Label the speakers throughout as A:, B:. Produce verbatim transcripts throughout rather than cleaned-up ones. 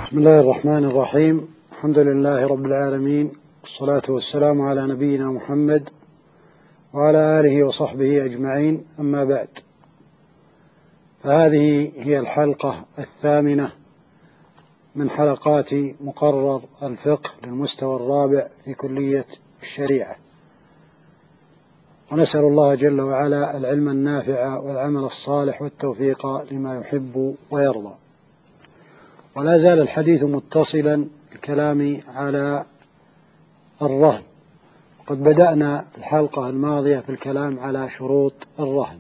A: بسم الله الرحمن الرحيم. الحمد لله رب العالمين، والصلاة والسلام على نبينا محمد وعلى آله وصحبه أجمعين، أما بعد، فهذه هي الحلقة الثامنة من حلقات مقرر الفقه للمستوى الرابع في كلية الشريعة، ونسأل الله جل وعلا العلم النافع والعمل الصالح والتوفيق لما يحب ويرضى. ولا زال الحديث متصلا بالكلام على الرهن، وقد بدأنا الحلقة الماضية في الكلام على شروط الرهن،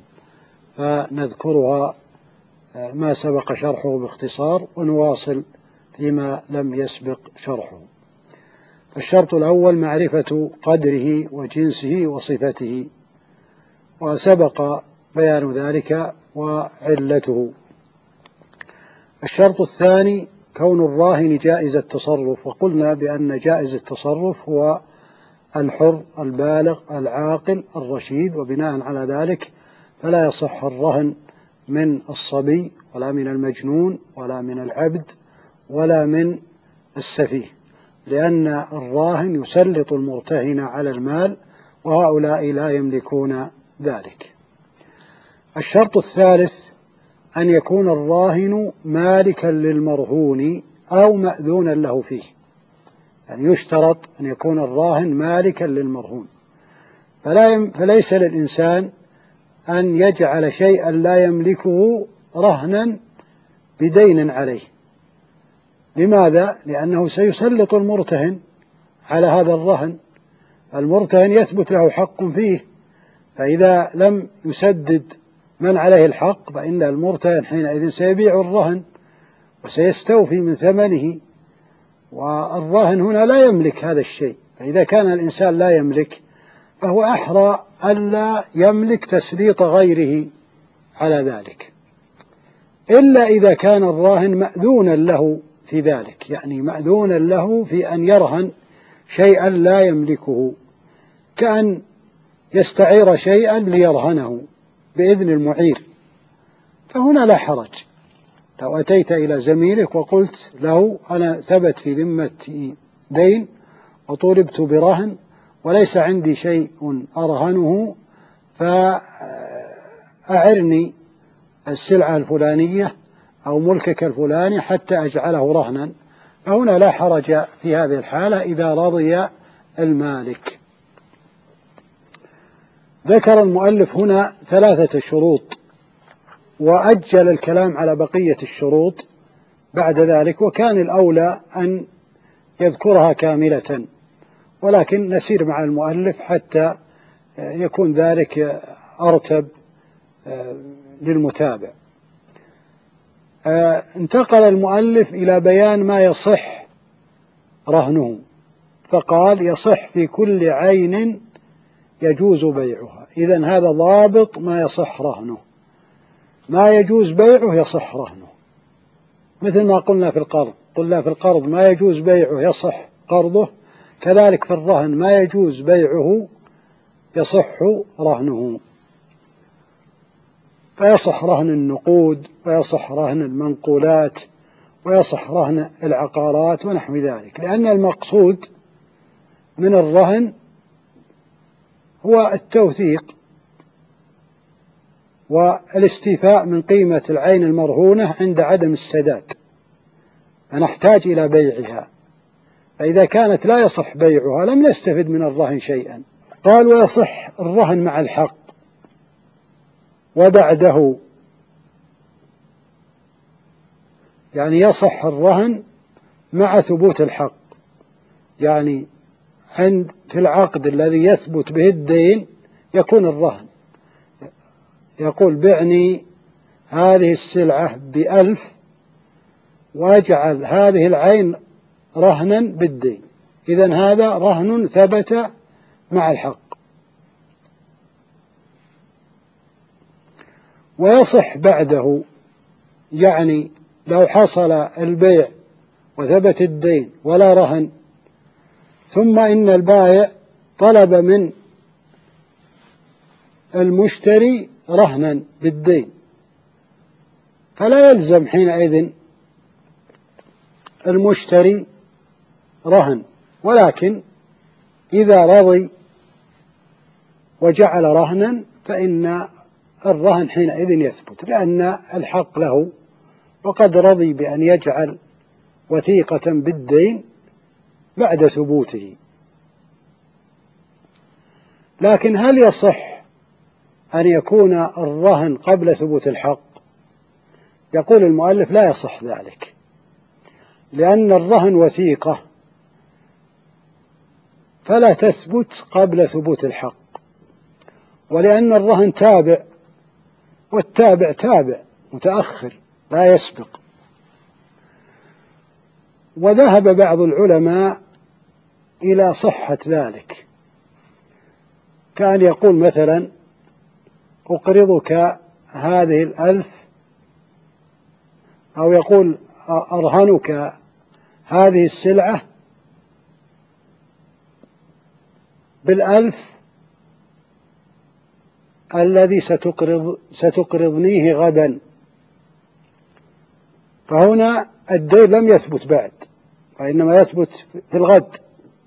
A: فنذكرها ما سبق شرحه باختصار ونواصل فيما لم يسبق شرحه. الشرط الأول معرفة قدره وجنسه وصفته، وسبق بيان ذلك وعلته. الشرط الثاني كون الراهن جائز التصرف، وقلنا بأن جائز التصرف هو الحر البالغ العاقل الرشيد، وبناء على ذلك فلا يصح الرهن من الصبي ولا من المجنون ولا من العبد ولا من السفيه، لأن الراهن يسلط المرتهن على المال، وهؤلاء لا يملكون ذلك. الشرط الثالث أن يكون الراهن مالكا للمرهون أو مأذونا له فيه، يعني يشترط أن يكون الراهن مالكا للمرهون، فلا فليس للإنسان أن يجعل شيئا لا يملكه رهنا بدين عليه. لماذا؟ لأنه سيسلط المرتهن على هذا الرهن، المرتهن يثبت له حق فيه، فإذا لم يسدد من عليه الحق فإن المرتهن حينئذ سيبيع الرهن وسيستوفي من ثمنه، والراهن هنا لا يملك هذا الشيء. فإذا كان الإنسان لا يملك فهو أحرى ألا يملك تسليط غيره على ذلك، إلا إذا كان الراهن مأذونا له في ذلك، يعني مأذونا له في أن يرهن شيئا لا يملكه، كأن يستعير شيئا ليرهنه بإذن المعير، فهنا لا حرج. لو أتيت إلى زميلك وقلت له أنا ثبت في ذمتي دين وطولبت برهن وليس عندي شيء أرهنه، فأعرني السلعة الفلانية أو ملكك الفلاني حتى أجعله رهنا، فهنا لا حرج في هذه الحالة إذا رضي المالك. ذكر المؤلف هنا ثلاثة شروط، وأجل الكلام على بقية الشروط بعد ذلك، وكان الأولى أن يذكرها كاملة، ولكن نسير مع المؤلف حتى يكون ذلك أرتب للمتابع. انتقل المؤلف إلى بيان ما يصح رهنه، فقال يصح في كل عين يجوز بيعها. إذن هذا ضابط ما يصح رهنه، ما يجوز بيعه يصح رهنه، مثل ما قلنا في القرض، قلنا في القرض ما يجوز بيعه يصح قرضه، كذلك في الرهن ما يجوز بيعه يصح رهنه. فيصح رهن النقود، ويصح رهن المنقولات، ويصح رهن العقارات ونحو ذلك، لأن المقصود من الرهن هو التوثيق والاستيفاء من قيمة العين المرهونة عند عدم السداد، فنحتاج إلى بيعها، فإذا كانت لا يصح بيعها لم نستفد من الرهن شيئا. قال ويصح الرهن مع الحق وبعده، يعني يصح الرهن مع ثبوت الحق، يعني عند في العقد الذي يثبت به الدين يكون الرهن، يقول بعني هذه السلعة بألف واجعل هذه العين رهنا بالدين، إذن هذا رهن ثبت مع الحق. ويصح بعده، يعني لو حصل البيع وثبت الدين ولا رهن، ثم إن البائع طلب من المشتري رهنا بالدين، فلا يلزم حينئذ المشتري رهن، ولكن إذا رضي وجعل رهنا فإن الرهن حينئذ يثبت، لأن الحق له، وقد رضي بأن يجعل وثيقة بالدين بعد ثبوته. لكن هل يصح أن يكون الرهن قبل ثبوت الحق؟ يقول المؤلف لا يصح ذلك، لأن الرهن وثيقة فلا تثبت قبل ثبوت الحق، ولأن الرهن تابع، والتابع تابع متأخر لا يسبق. وذهب بعض العلماء إلى صحة ذلك، كان يقول مثلا أقرضك هذه الألف، أو يقول أرهنك هذه السلعة بالألف الذي ستقرض ستقرضنيه غدا. فهنا الدين لم يثبت بعد، وإنما يثبت في الغد،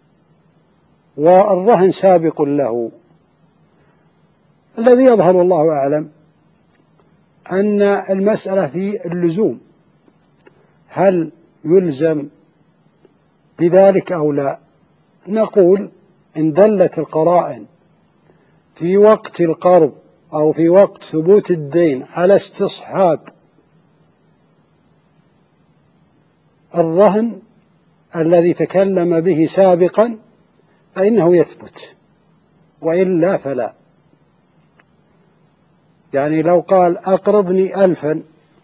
A: والرهن سابق له. الذي يظهر والله أعلم أن المسألة في اللزوم، هل يلزم بذلك أو لا؟ نقول إن دلت القرائن في وقت القرض أو في وقت ثبوت الدين على استصحاب الرهن الذي تكلم به سابقا فإنه يثبت، وإلا فلا. يعني لو قال أقرضني ألفا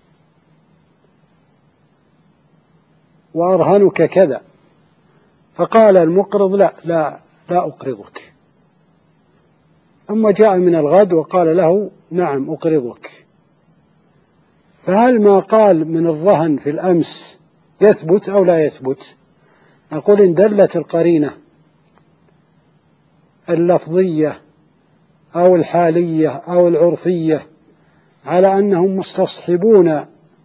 A: وأرهنك كذا، فقال المقرض لا لا لا أقرضك، ثم جاء من الغد وقال له نعم أقرضك، فهل ما قال من الرهن في الأمس يثبت أو لا يثبت؟ نقول إن دلت القرينة اللفظية أو الحالية أو العرفية على أنهم مستصحبون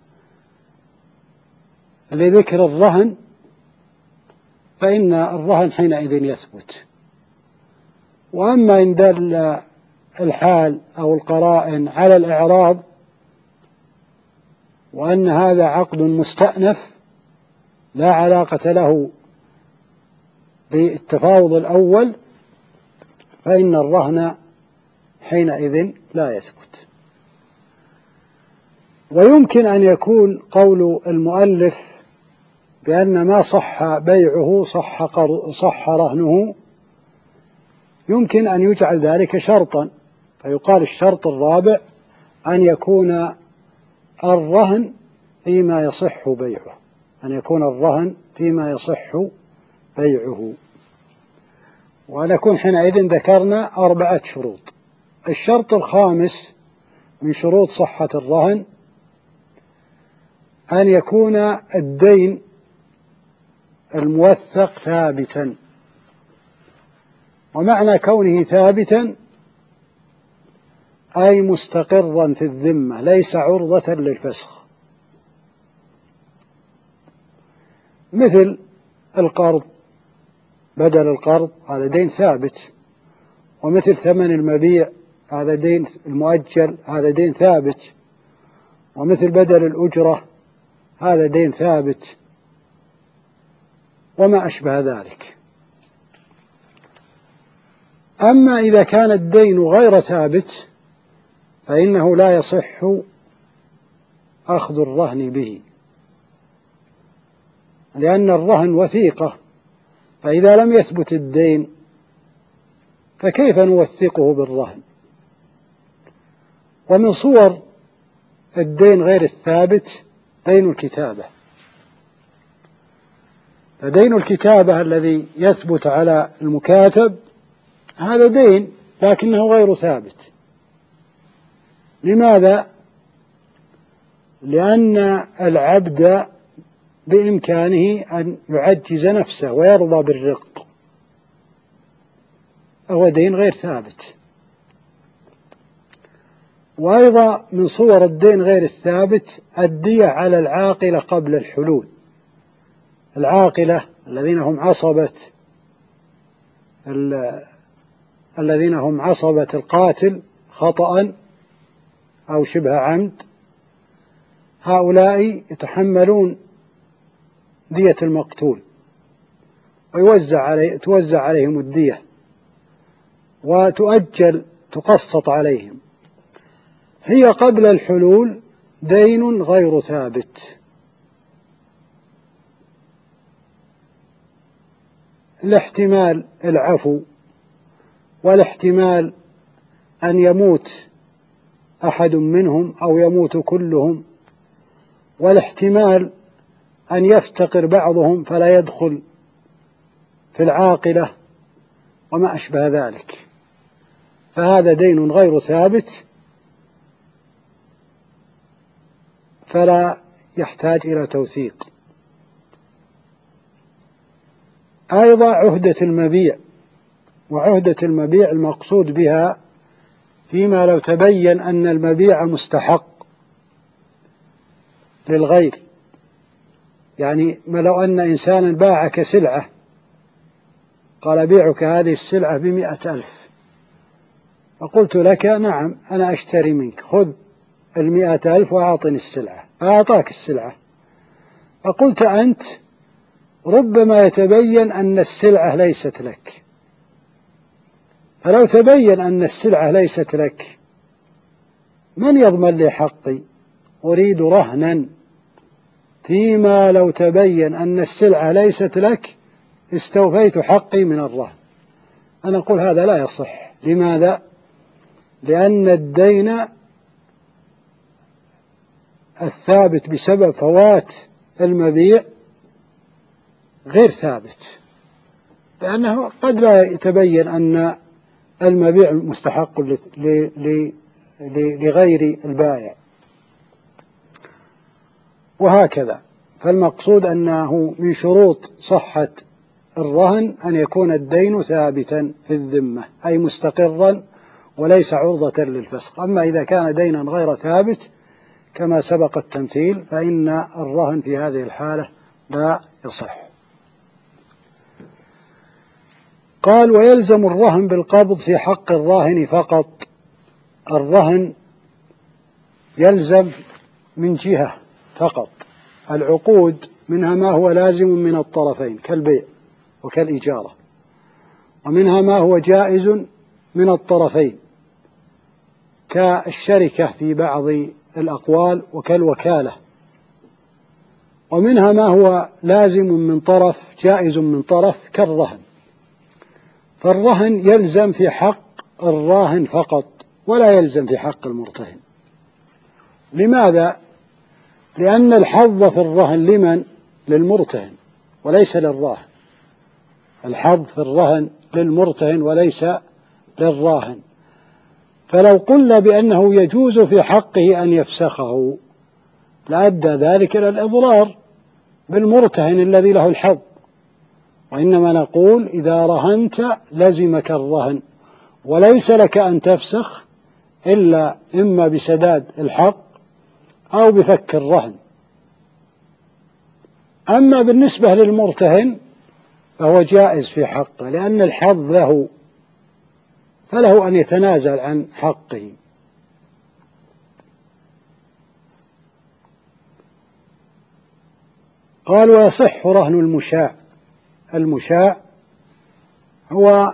A: لذكر الرهن فإن الرهن حينئذ يثبت. وأما إن دل الحال أو القرائن على الإعراض وأن هذا عقد مستأنف لا علاقة له بالتفاوض الأول، فإن الرهن حينئذ لا يثبت. ويمكن أن يكون قول المؤلف بأن ما صح بيعه صح, صح رهنه، يمكن أن يجعل ذلك شرطا، فيقال الشرط الرابع أن يكون الرهن فيما يصح بيعه، أن يكون الرهن فيما يصح بيعه. ونكون حينئذ ذكرنا أربعة شروط. الشرط الخامس من شروط صحة الرهن أن يكون الدين الموثق ثابتا، ومعنى كونه ثابتا أي مستقرا في الذمة ليس عرضة للفسخ، مثل القرض، بدل القرض هذا دين ثابت، ومثل ثمن المبيع هذا دين المؤجل هذا دين ثابت، ومثل بدل الأجرة هذا دين ثابت، وما أشبه ذلك. أما إذا كان الدين غير ثابت فإنه لا يصح أخذ الرهن به، لأن الرهن وثيقة، فإذا لم يثبت الدين فكيف نوثقه بالرهن؟ ومن صور الدين غير الثابت دين الكتابة. فدين الكتابة الذي يثبت على المكاتب هذا دين لكنه غير ثابت. لماذا؟ لأن العبد بإمكانه أن يعجز نفسه ويرضى بالرق، فهو دين غير ثابت. وأيضا من صور الدين غير الثابت الدية على العاقلة قبل الحلول، العاقلة الذين هم عصبة الذين هم عصبة القاتل خطأ أو شبه عمد، هؤلاء يتحملون دية المقتول ويوزع عليه توزع عليهم الدية وتؤجل تقسط عليهم. هي قبل الحلول دين غير ثابت، الاحتمال العفو، والاحتمال أن يموت أحد منهم أو يموت كلهم، والاحتمال أن يفتقر بعضهم فلا يدخل في العاقلة وما أشبه ذلك. فهذا دين غير ثابت فلا يحتاج إلى توثيق. أيضا عهدة المبيع، وعهدة المبيع المقصود بها فيما لو تبين أن المبيع مستحق للغير، يعني ما لو أن إنسانا باعك سلعة قال بيعك هذه السلعة بمئة ألف، فقلت لك نعم أنا أشتري منك، خذ المئة ألف وأعطني السلعة، فأعطاك السلعة، فقلت أنت ربما يتبين أن السلعة ليست لك، فلو تبين أن السلعة ليست لك من يضمن لي حقي؟ أريد رهنا فيما لو تبين أن السلعة ليست لك استوفيت حقي من الرهن. أنا أقول هذا لا يصح. لماذا؟ لأن الدين الثابت بسبب فوات المبيع غير ثابت، لأنه قد لا يتبين أن المبيع مستحق لغير البائع، وهكذا. فالمقصود أنه من شروط صحة الرهن أن يكون الدين ثابتا في الذمة، أي مستقرا وليس عرضة للفسخ. أما إذا كان دينا غير ثابت كما سبق التمثيل فإن الرهن في هذه الحالة لا يصح. قال ويلزم الرهن بالقبض في حق الراهن فقط. الرهن يلزم من جهة فقط، العقود منها ما هو لازم من الطرفين كالبيع وكالإجارة، ومنها ما هو جائز من الطرفين كالشركة في بعض الأقوال وكالوكالة، ومنها ما هو لازم من طرف جائز من طرف كالرهن. فالرهن يلزم في حق الراهن فقط ولا يلزم في حق المرتهن. لماذا؟ لأن الحظ في الرهن لمن؟ للمرتهن وليس للراهن. الحظ في الرهن للمرتهن وليس للراهن. فلو قلنا بأنه يجوز في حقه أن يفسخه لأدى ذلك إلى الإضرار بالمرتهن الذي له الحظ، وإنما نقول إذا رهنت لزمك الرهن وليس لك أن تفسخ إلا إما بسداد الحق أو بفك الرهن. أما بالنسبة للمرتهن فهو جائز في حقه لأن الحظ له، فله أن يتنازل عن حقه. قال ويصح رهن المشاع. المشاع هو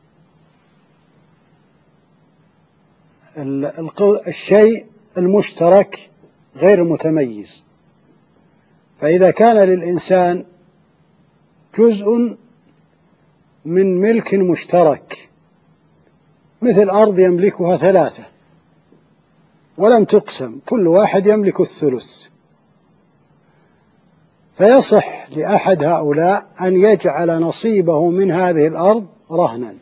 A: الشيء المشترك غير المتميز، فإذا كان للإنسان جزء من ملك مشترك مثل أرض يملكها ثلاثة ولم تقسم، كل واحد يملك الثلث، فيصح لأحد هؤلاء أن يجعل نصيبه من هذه الأرض رهنا.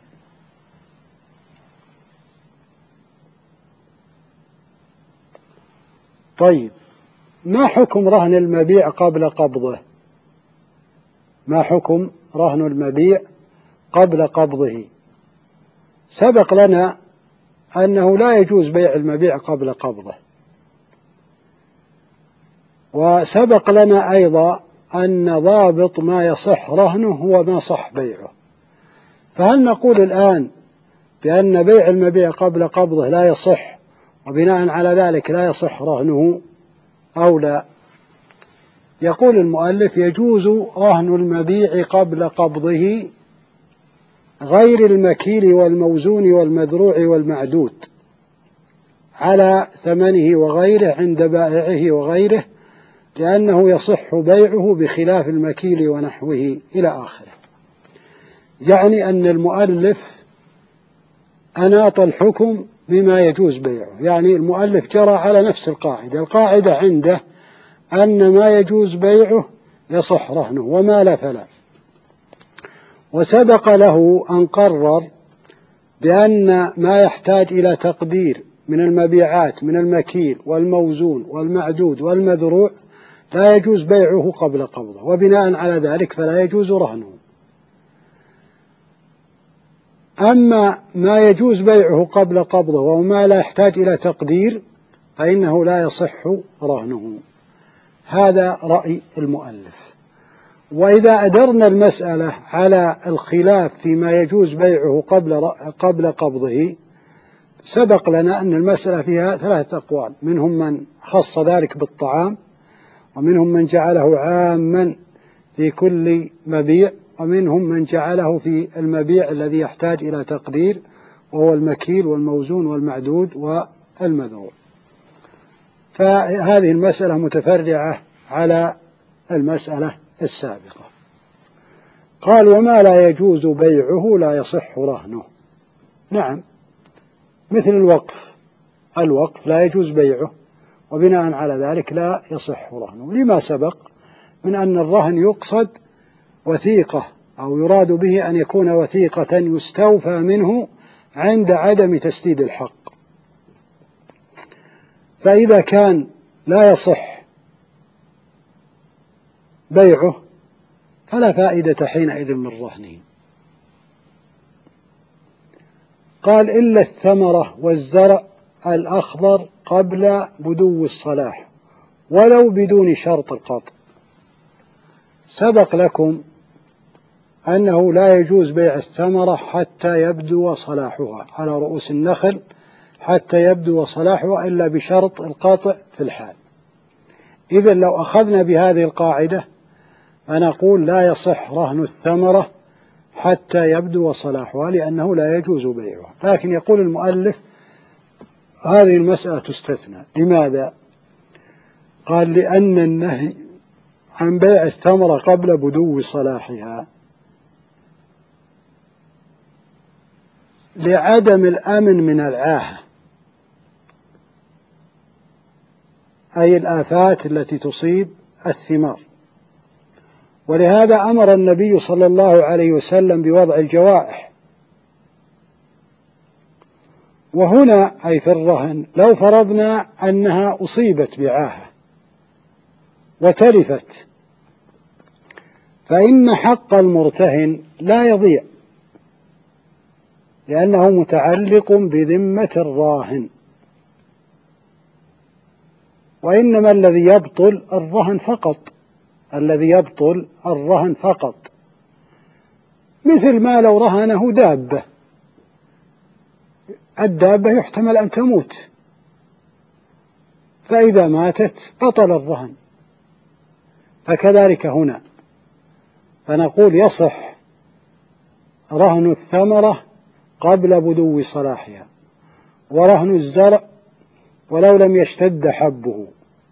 A: طيب، ما حكم رهن المبيع قبل قبضه؟ ما حكم رهن المبيع قبل قبضه؟ سبق لنا أنه لا يجوز بيع المبيع قبل قبضه، وسبق لنا أيضا أن ضابط ما يصح رهنه هو ما صح بيعه، فهل نقول الآن بأن بيع المبيع قبل قبضه لا يصح وبناء على ذلك لا يصح رهنه أو لا؟ يقول المؤلف: يجوز رهن المبيع قبل قبضه غير المكيل والموزون والمدروع والمعدود على ثمنه وغيره عند بائعه وغيره، لأنه يصح بيعه بخلاف المكيل ونحوه إلى آخره. يعني أن المؤلف أناط الحكم بما يجوز بيعه، يعني المؤلف جرى على نفس القاعدة. القاعدة عنده أن ما يجوز بيعه يصح رهنه وما لا فلا، وسبق له أن قرر بأن ما يحتاج إلى تقدير من المبيعات من المكيل والموزون والمعدود والمدروع لا يجوز بيعه قبل قبضه، وبناء على ذلك فلا يجوز رهنه. أما ما يجوز بيعه قبل قبضه وما لا يحتاج إلى تقدير فإنه لا يصح رهنه. هذا رأي المؤلف. وإذا أدرنا المسألة على الخلاف فيما يجوز بيعه قبل قبل قبضه، سبق لنا أن المسألة فيها ثلاثة أقوال: منهم من خص ذلك بالطعام، ومنهم من جعله عاما في كل مبيع، ومنهم من جعله في المبيع الذي يحتاج إلى تقدير وهو المكيل والموزون والمعدود والمدروع. فهذه المسألة متفرعة على المسألة السابقة. قال: وما لا يجوز بيعه لا يصح رهنه. نعم، مثل الوقف، الوقف لا يجوز بيعه وبناء على ذلك لا يصح رهنه، لما سبق من أن الرهن يقصد وثيقة أو يراد به أن يكون وثيقة يستوفى منه عند عدم تسديد الحق. فإذا كان لا يصح بيعه فلا فائدة حينئذ من رهنه. قال: إلا الثمرة والزرع الأخضر قبل بدو الصلاح ولو بدون شرط القطع. سبق لكم أنه لا يجوز بيع الثمرة حتى يبدو صلاحها على رؤوس النخل، حتى يبدو صلاحها إلا بشرط القطع في الحال. إذن لو أخذنا بهذه القاعدة فنقول لا يصح رهن الثمرة حتى يبدو صلاحها، لأنه لا يجوز بيعها. لكن يقول المؤلف هذه المسألة تستثنى. لماذا؟ قال: لأن النهي عن بيع الثمرة قبل بدو صلاحها لعدم الأمن من العاهة، أي الآفات التي تصيب الثمار. ولهذا أمر النبي صلى الله عليه وسلم بوضع الجوائح. وهنا أي في الرهن لو فرضنا أنها أصيبت بعاهة وتلفت فإن حق المرتهن لا يضيع، لأنه متعلق بذمة الراهن، وإنما الذي يبطل الرهن فقط، الذي يبطل الرهن فقط، مثل ما لو رهنه دابة، الدابة يحتمل أن تموت، فإذا ماتت بطل الرهن. فكذلك هنا، فنقول يصح رهن الثمرة قبل بدو صلاحها، ورهن الزرع ولو لم يشتد حبه،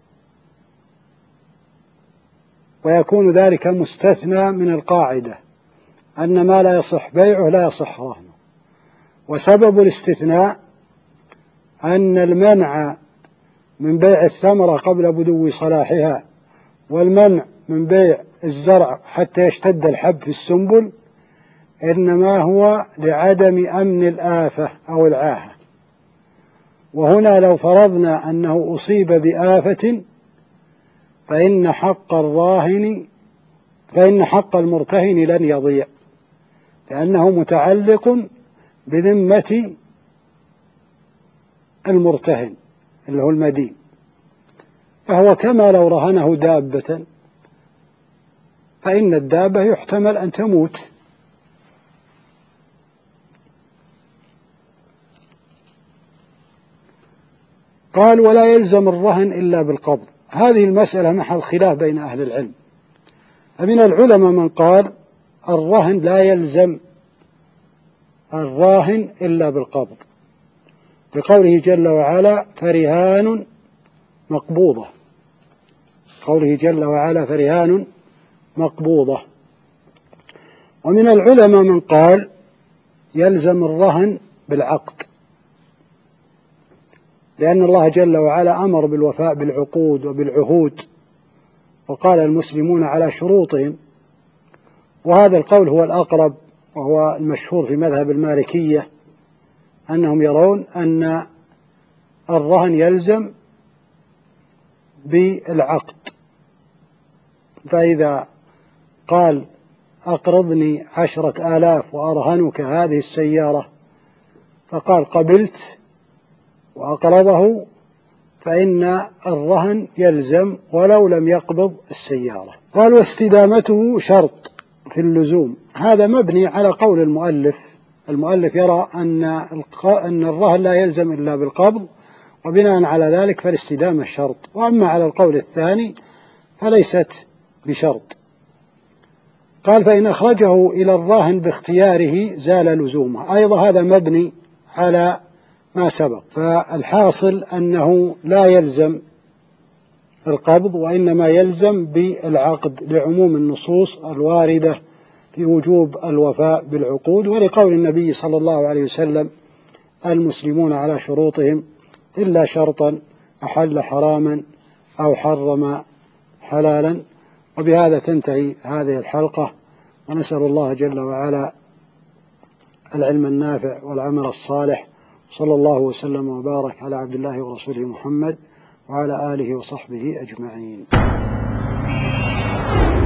A: ويكون ذلك مستثنى من القاعدة أن ما لا يصح بيعه لا يصح رهنه. وسبب الاستثناء أن المنع من بيع الثمرة قبل بدو صلاحها والمنع من بيع الزرع حتى يشتد الحب في السنبل إنما هو لعدم أمن الآفة أو العاهة. وهنا لو فرضنا أنه أصيب بآفة فإن حق الراهن فإن حق المرتهن لن يضيع، لأنه متعلق بذمة المرتهن اللي هو المدين، فهو كما لو رهنه دابة فإن الدابة يحتمل أن تموت. قال ولا يلزم الرهن إلا بالقبض. هذه المسألة محل خلاف بين أهل العلم، فمن العلماء من قال الرهن لا يلزم الراهن إلا بالقبض، بقوله جل وعلا فرهان مقبوضة، قوله جل وعلا فرهان مقبوضة. ومن العلماء من قال يلزم الرهن بالعقد، لأن الله جل وعلا أمر بالوفاء بالعقود وبالعهود، وقال المسلمون على شروطهم، وهذا القول هو الأقرب وهو المشهور في مذهب المالكية، أنهم يرون أن الرهن يلزم بالعقد. فإذا قال أقرضني عشرة آلاف وأرهنك هذه السيارة، فقال قبلت وأقرضه، فإن الرهن يلزم ولو لم يقبض السيارة. قال واستدامته شرط في اللزوم. هذا مبني على قول المؤلف، المؤلف يرى أن أن الرهن لا يلزم إلا بالقبض، وبناء على ذلك فالاستدامة شرط، وأما على القول الثاني فليست بشرط. قال فإن أخرجه إلى الراهن باختياره زال لزومه، أيضا هذا مبني على ما سبق. فالحاصل أنه لا يلزم القبض، وإنما يلزم بالعقد لعموم النصوص الواردة في وجوب الوفاء بالعقود، ولقول النبي صلى الله عليه وسلم المسلمون على شروطهم إلا شرطا أحل حراما أو حرم حلالا. وبهذا تنتهي هذه الحلقة، ونسأل الله جل وعلا العلم النافع والعمل الصالح، صلى الله وسلم وبارك على عبد الله ورسوله محمد وعلى آله وصحبه أجمعين.